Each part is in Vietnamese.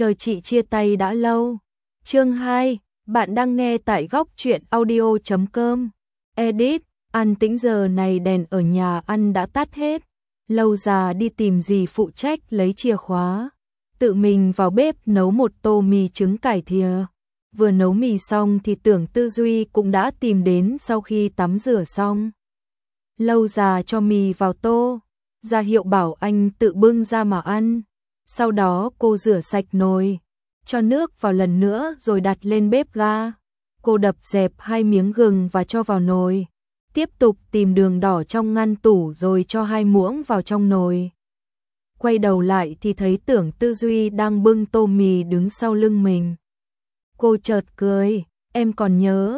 chờ chị chia tay đã lâu. Chương 2, bạn đang nghe tại góc truyện audio.com. Edit, An Tĩnh giờ này đèn ở nhà ăn đã tắt hết. Lâu già đi tìm dì phụ trách lấy chìa khóa. Tự mình vào bếp nấu một tô mì trứng cải thìa. Vừa nấu mì xong thì Tưởng Tư Duy cũng đã tìm đến sau khi tắm rửa xong. Lâu già cho mì vào tô, ra hiệu bảo anh tự bưng ra mà ăn. Sau đó cô rửa sạch nồi, cho nước vào lần nữa rồi đặt lên bếp ga. Cô đập dẹp 2 miếng gừng và cho vào nồi. Tiếp tục tìm đường đỏ trong ngăn tủ rồi cho 2 muỗng vào trong nồi. Quay đầu lại thì thấy Tưởng Tư Duy đang bưng tô mì đứng sau lưng mình. Cô chợt cười, em còn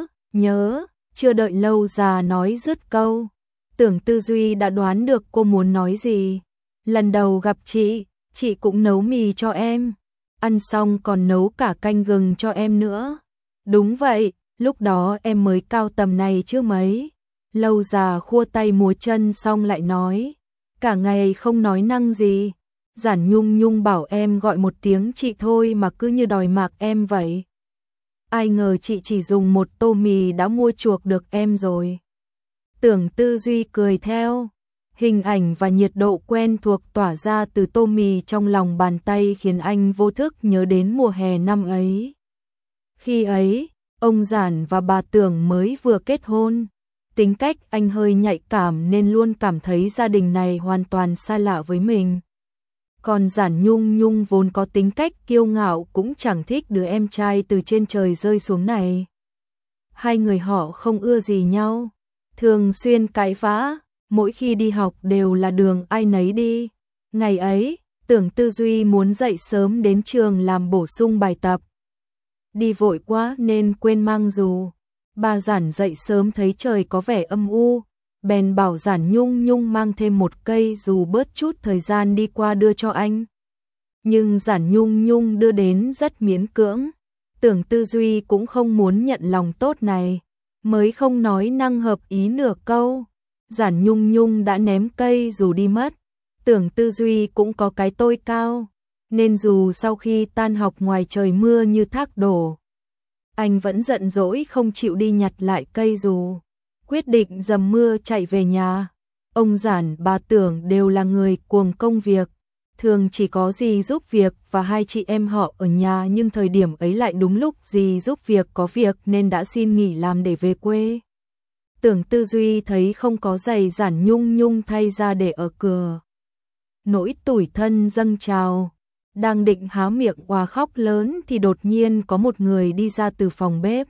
nhớ, chưa đợi Lâu già nói dứt câu. Tưởng Tư Duy đã đoán được cô muốn nói gì. Lần đầu gặp chị cũng nấu mì cho em. Ăn xong còn nấu cả canh gừng cho em nữa. Đúng vậy, lúc đó em mới cao tầm này chứ mấy. Lâu già khua tay múa chân xong lại nói. Cả ngày không nói năng gì. Giản Nhung Nhung bảo em gọi một tiếng chị thôi mà cứ như đòi mạc em vậy. Ai ngờ chị chỉ dùng một tô mì đã mua chuộc được em rồi. Tưởng Tư Duy cười theo. Hình ảnh và nhiệt độ quen thuộc tỏa ra từ tô mì trong lòng bàn tay khiến anh vô thức nhớ đến mùa hè năm ấy. Khi ấy, ông Giản và bà Tưởng mới vừa kết hôn. Tính cách anh hơi nhạy cảm nên luôn cảm thấy gia đình này hoàn toàn xa lạ với mình. Còn Giản Nhung Nhung vốn có tính cách kiêu ngạo cũng chẳng thích đứa em trai từ trên trời rơi xuống này. Hai người họ không ưa gì nhau, thường xuyên cãi vã, mỗi khi đi học đều là đường ai nấy đi. Ngày ấy, Tưởng Tư Duy muốn dậy sớm đến trường làm bổ sung bài tập. Đi vội quá nên quên mang dù. Bà Giản dậy sớm thấy trời có vẻ âm u, bèn bảo Giản Nhung Nhung mang thêm một cây dù bớt chút thời gian đi qua đưa cho anh. Nhưng Giản Nhung Nhung đưa đến rất miễn cưỡng. Tưởng Tư Duy cũng không muốn nhận lòng tốt này, mới không nói năng hợp ý nửa câu. Giản Nhung Nhung đã ném cây dù đi mất. Tưởng Tư Duy cũng có cái tôi cao, nên dù sau khi tan học ngoài trời mưa như thác đổ, anh vẫn giận dỗi không chịu đi nhặt lại cây dù. Quyết định dầm mưa chạy về nhà. Ông Giản, bà Tưởng đều là người cuồng công việc, thường chỉ có dì giúp việc và 2 chị em họ ở nhà, nhưng thời điểm ấy lại đúng lúc dì giúp việc có việc nên đã xin nghỉ làm để về quê. Tưởng Tư Duy thấy không có giày Giản Nhung Nhung thay ra để ở cửa. Nỗi tủi thân dâng trào, đang định há miệng òa khóc lớn thì đột nhiên có một người đi ra từ phòng bếp.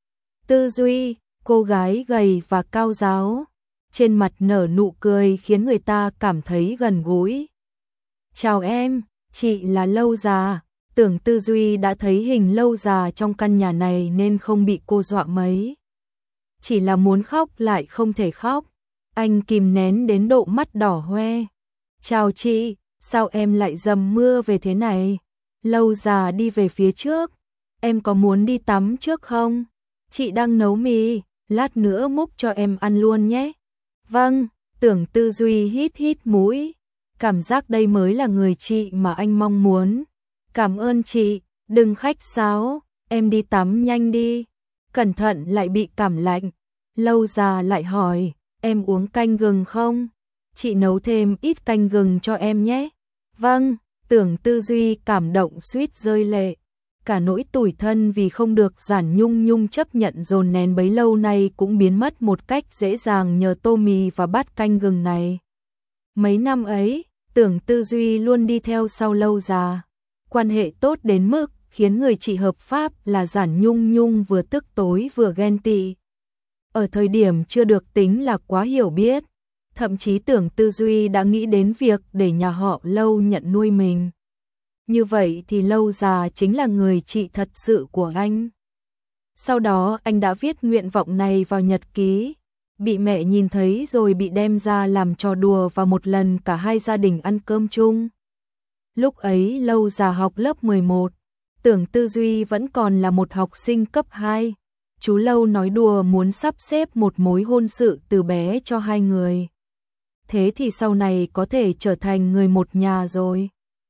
Tư Duy, cô gái gầy và cao ráo, trên mặt nở nụ cười khiến người ta cảm thấy gần gũi. Chào em, chị là Lâu già. Tưởng Tư Duy đã thấy hình Lâu già trong căn nhà này nên không bị cô dọa mấy. Chỉ là muốn khóc lại không thể khóc, anh kìm nén đến độ mắt đỏ hoe. Chào chị, sao em lại dầm mưa về thế này? Lâu già đi về phía trước. Em có muốn đi tắm trước không? Chị đang nấu mì, lát nữa múc cho em ăn luôn nhé. Vâng, Tưởng Tư Duy hít hít mũi. Cảm giác đây mới là người chị mà anh mong muốn. Cảm ơn chị, đừng khách sáo, em đi tắm nhanh đi. Cẩn thận lại bị cảm lạnh. Lâu già lại hỏi, em uống canh gừng không? Chị nấu thêm ít canh gừng cho em nhé. Vâng, Tưởng Tư Duy cảm động suýt rơi lệ. Cả nỗi tủi thân vì không được Giản Nhung Nhung chấp nhận dồn nén bấy lâu nay cũng biến mất một cách dễ dàng nhờ tô mì và bát canh gừng này. Mấy năm ấy, Tưởng Tư Duy luôn đi theo sau Lâu già. Quan hệ tốt đến mức khiến người chị hợp pháp là Giản Nhung Nhung vừa tức tối vừa ghen tị. Ở thời điểm chưa được tính là quá hiểu biết, thậm chí Tưởng Tư Duy đã nghĩ đến việc để nhà họ Lâu nhận nuôi mình. Như vậy thì Lâu già chính là người chị thật sự của anh. Sau đó anh đã viết nguyện vọng này vào nhật ký, bị mẹ nhìn thấy rồi bị đem ra làm trò đùa và một lần cả hai gia đình ăn cơm chung. Lúc ấy Lâu già học lớp 11, Tưởng Tư Duy vẫn còn là một học sinh cấp 2. Chú Lâu nói đùa muốn sắp xếp một mối hôn sự từ bé cho hai người. Thế thì sau này có thể trở thành người một nhà rồi.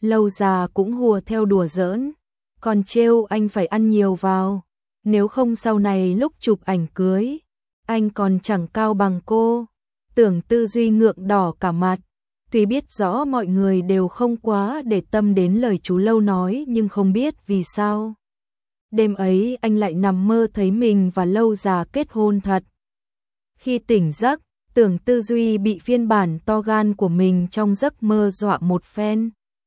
Lâu Già cũng hùa theo đùa giỡn, còn trêu anh phải ăn nhiều vào, nếu không sau này lúc chụp ảnh cưới, anh còn chẳng cao bằng cô. Tưởng Tư Duy ngượng đỏ cả mặt, tuy biết rõ mọi người đều không quá để tâm đến lời chú Lâu nói nhưng không biết vì sao. Đêm ấy anh lại nằm mơ thấy mình và Lâu Già kết hôn thật. Khi tỉnh giấc, Tưởng Tư Duy bị phiên bản to gan của mình trong giấc mơ dọa một phen.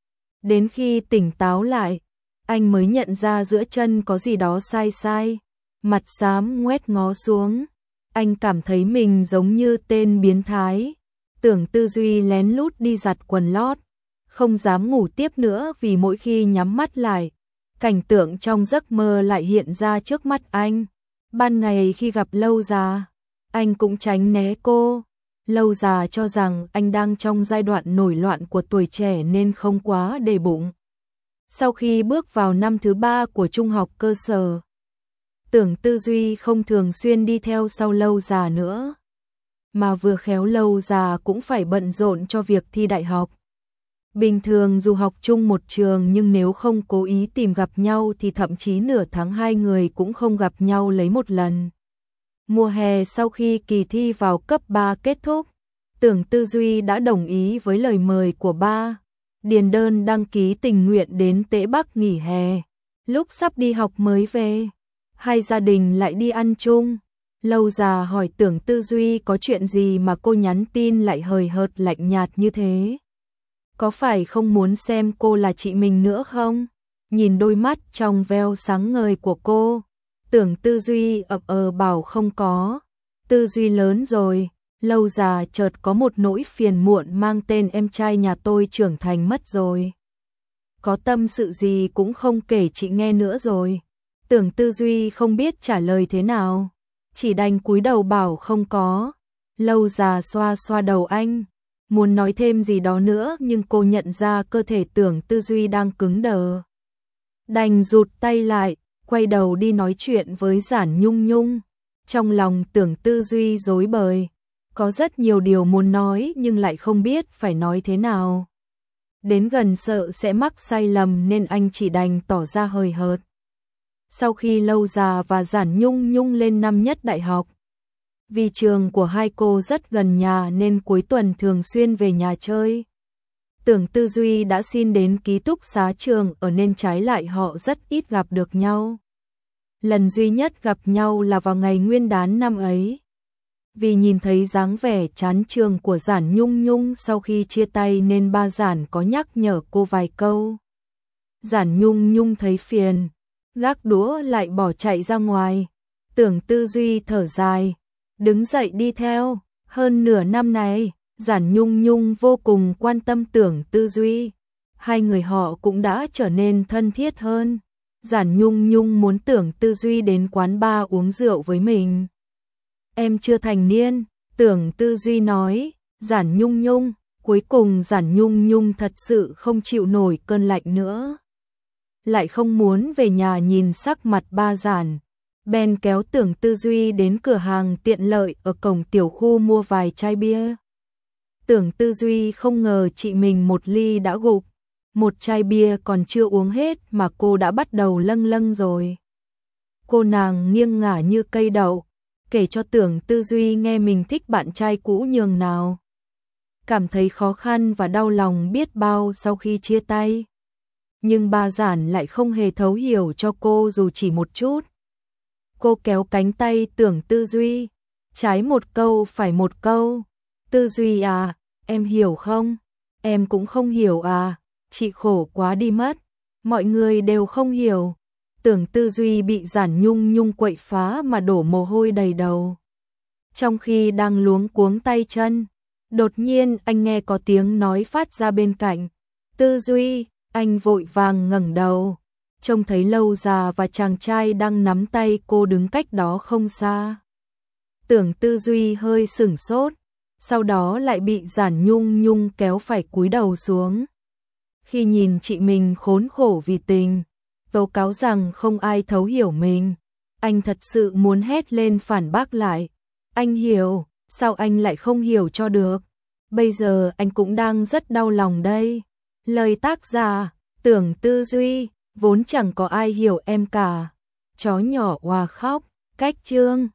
Đến khi tỉnh táo lại, anh mới nhận ra giữa chân có gì đó sai sai, mặt xám ngoét ngó xuống. Anh cảm thấy mình giống như tên biến thái. Tưởng Tư Duy lén lút đi giặt quần lót, không dám ngủ tiếp nữa vì mỗi khi nhắm mắt lại, cảnh tượng trong giấc mơ lại hiện ra trước mắt anh. Ban ngày khi gặp Lâu Già, anh cũng tránh né cô. Lâu Già cho rằng anh đang trong giai đoạn nổi loạn của tuổi trẻ nên không quá để bụng. Sau khi bước vào năm thứ 3 của trung học cơ sở, Tưởng Tư Duy không thường xuyên đi theo sau Lâu Già nữa, mà vừa khéo Lâu Già cũng phải bận rộn cho việc thi đại học. Bình thường dù học chung một trường nhưng nếu không cố ý tìm gặp nhau thì thậm chí nửa tháng hai người cũng không gặp nhau lấy một lần. Mùa hè sau khi kỳ thi vào cấp 3 kết thúc, Tưởng Tư Duy đã đồng ý với lời mời của ba, điền đơn đăng ký tình nguyện đến Tế Bắc nghỉ hè. Lúc sắp đi học mới về, hai gia đình lại đi ăn chung. Lâu Già hỏi Tưởng Tư Duy có chuyện gì mà cô nhắn tin lại hời hợt lạnh nhạt như thế. Có phải không muốn xem cô là chị mình nữa không? Nhìn đôi mắt trong veo sáng ngời của cô, Tưởng Tư Duy bảo không có. Tư Duy lớn rồi. Lâu Già chợt có một nỗi phiền muộn mang tên em trai nhà tôi trưởng thành mất rồi. Có tâm sự gì cũng không kể chị nghe nữa rồi. Tưởng Tư Duy không biết trả lời thế nào, chỉ đành cúi đầu bảo không có. Lâu Già xoa xoa đầu anh, muốn nói thêm gì đó nữa nhưng cô nhận ra cơ thể Tưởng Tư Duy đang cứng đờ. Đành rụt tay lại, quay đầu đi nói chuyện với Giản Nhung Nhung. Trong lòng Tưởng Tư Duy rối bời, có rất nhiều điều muốn nói nhưng lại không biết phải nói thế nào. Đến gần sợ sẽ mắc sai lầm nên anh chỉ đành tỏ ra hời hợt. Sau khi Lâu Già và Giản Nhung Nhung lên năm nhất đại học, vì trường của hai cô rất gần nhà nên cuối tuần thường xuyên về nhà chơi. Tưởng Tư Duy đã xin đến ký túc xá trường ở nên trái lại họ rất ít gặp được nhau. Lần duy nhất gặp nhau là vào ngày Nguyên đán năm ấy. Vì nhìn thấy dáng vẻ chán trường của Giản Nhung Nhung sau khi chia tay nên ba Giản có nhắc nhở cô vài câu. Giản Nhung Nhung thấy phiền, gác đũa lại bỏ chạy ra ngoài. Tưởng Tư Duy thở dài, đứng dậy đi theo. Hơn nửa năm này, Giản Nhung Nhung vô cùng quan tâm Tưởng Tư Duy. Hai người họ cũng đã trở nên thân thiết hơn. Giản Nhung Nhung muốn Tưởng Tư Duy đến quán bar uống rượu với mình. Em chưa thành niên, Tưởng Tư Duy nói. Giản Nhung Nhung, cuối cùng Giản Nhung Nhung thật sự không chịu nổi cơn lạnh nữa. Lại không muốn về nhà nhìn sắc mặt ba Giản. Ben kéo Tưởng Tư Duy đến cửa hàng tiện lợi ở cổng tiểu khu mua vài chai bia. Tưởng Tư Duy không ngờ chị mình một ly đã gục. Một chai bia còn chưa uống hết mà cô đã bắt đầu lâng lâng rồi. Cô nàng nghiêng ngả như cây đậu, kể cho Tưởng Tư Duy nghe mình thích bạn trai cũ nhường nào. Cảm thấy khó khăn và đau lòng biết bao sau khi chia tay. Nhưng ba Giản lại không hề thấu hiểu cho cô dù chỉ một chút. Cô kéo cánh tay Tưởng Tư Duy, trái một câu phải một câu. Tư Duy à, em hiểu không? Em cũng không hiểu à, chị khổ quá đi mất. Mọi người đều không hiểu. Tưởng Tư Duy bị Giản Nhung Nhung quậy phá mà đổ mồ hôi đầy đầu. Trong khi đang luống cuống tay chân, đột nhiên anh nghe có tiếng nói phát ra bên cạnh. Tư Duy, anh vội vàng ngẩng đầu, trông thấy Lâu Già và chàng trai đang nắm tay cô đứng cách đó không xa. Tưởng Tư Duy hơi sửng sốt, sau đó lại bị Giản Nhung Nhung kéo phải cúi đầu xuống. Khi nhìn chị mình khốn khổ vì tình, tố cáo rằng không ai thấu hiểu mình, anh thật sự muốn hét lên phản bác lại. Anh hiểu, sao anh lại không hiểu cho được? Bây giờ anh cũng đang rất đau lòng đây. Lời tác giả tưởng tư duy, vốn chẳng có ai hiểu em cả. Chó nhỏ òa khóc, cách chương.